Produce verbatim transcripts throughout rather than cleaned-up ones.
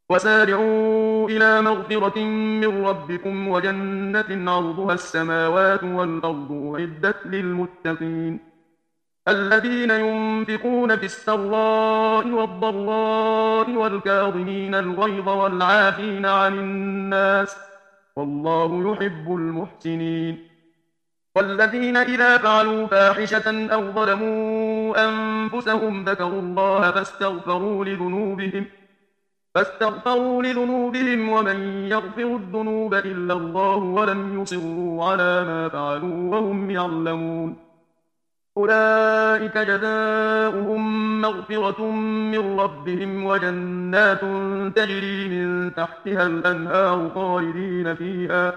وسارعوا إلى مغفرة من ربكم وجنة عرضها السماوات والأرض أعدت للمتقين الذين ينفقون في السراء والضراء والكاظمين الغيظ والعافين عن الناس والله يحب المحسنين والذين إذا فعلوا فاحشة أو ظلموا أنفسهم ذكروا الله فاستغفروا لذنوبهم فاستغفروا لذنوبهم ومن يغفر الذنوب إلا الله ولم يصروا على ما فعلوا وهم يعلمون أولئك جزاؤهم مغفرة من ربهم وجنات تجري من تحتها الأنهار خالدين فيها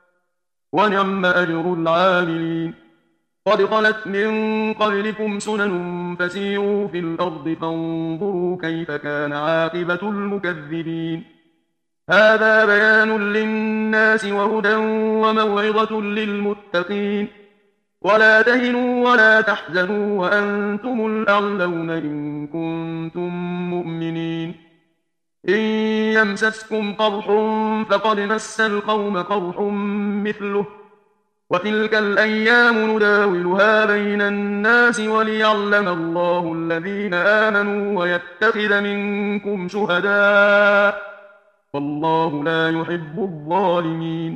ونعم أجر العاملين قد خلت من قبلكم سنن فسيروا في الأرض فانظروا كيف كان عاقبة المكذبين هذا بيان للناس وهدى وموعظة للمتقين ولا تهنوا ولا تحزنوا وأنتم الأعلون إن كنتم مؤمنين إن يمسسكم قرح فقد مس القوم قرح مثله وتلك الأيام نداولها بين الناس وليعلم الله الذين آمنوا ويتخذ منكم شهداء والله لا يحب الظالمين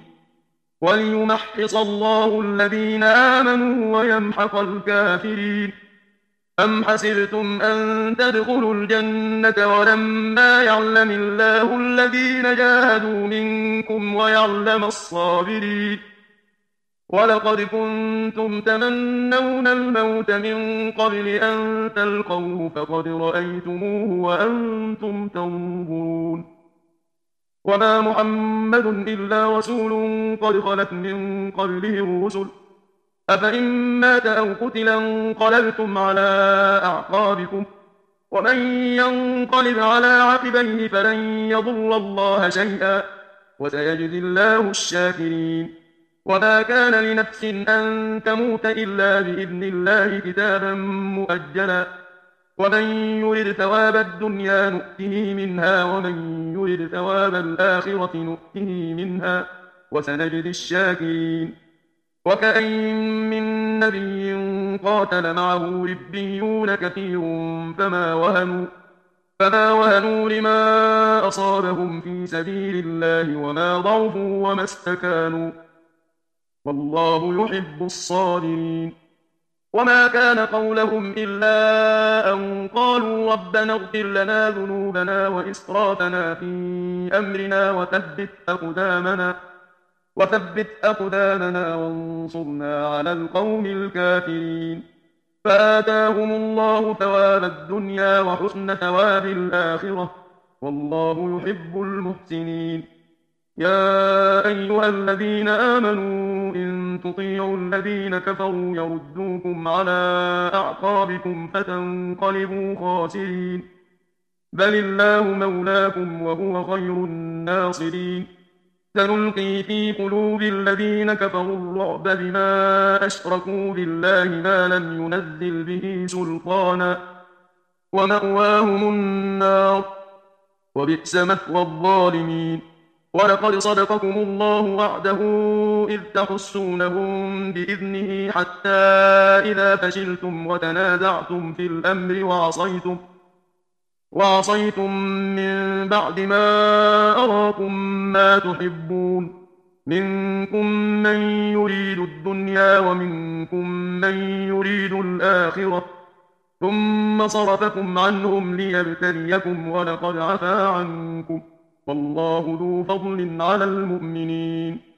وليمحص الله الذين آمنوا ويمحق الكافرين أم حسبتم أن تدخلوا الجنة ولما يعلم الله الذين جاهدوا منكم ويعلم الصابرين ولقد كنتم تمنون الموت من قبل أن تلقوه فقد رأيتموه وأنتم تنظرون وما محمد إلا رسول قد خلت من قبله الرسل أفإن مات أو قتل انقلبتم على أعقابكم ومن ينقلب على عقبيه فلن يضر الله شيئا وسيجزي الله الشاكرين وما كان لنفس أن تموت إلا بإذن الله كتابا مؤجلا ومن يرد ثواب الدنيا نؤته منها ومن يرد ثواب الآخرة نؤته منها وسنجزي الشاكرين وكأين من نبي قاتل معه ربيون كثير فما وهنوا فما وهنوا لما أصابهم في سبيل الله وما ضعفوا وما استكانوا والله يحب الصابرين وما كان قولهم إلا أن قالوا ربنا اغفر لنا ذنوبنا وإسرافنا في أمرنا وثبت أقدامنا وثبت أقدامنا وانصرنا على القوم الكافرين فآتاهم الله ثواب الدنيا وحسن ثواب الآخرة والله يحب المحسنين يا أيها الذين آمنوا إن تطيعوا الذين كفروا يردوكم على أعقابكم فتنقلبوا خاسرين بل الله مولاكم وهو خير الناصرين سنلقي في قلوب الذين كفروا الرعب بما أشركوا بالله ما لم ينزل به سلطانا ومأواهم النار وبئس مثوى الظالمين ولقد صدقكم الله وعده إذ تحسونهم بإذنه حتى إذا فشلتم وتنازعتم في الأمر وعصيتم وعصيتم من بعد ما أراكم ما تحبون منكم من يريد الدنيا ومنكم من يريد الآخرة ثم صرفكم عنهم ليبتليكم ولقد عفا عنكم والله ذو فضل على المؤمنين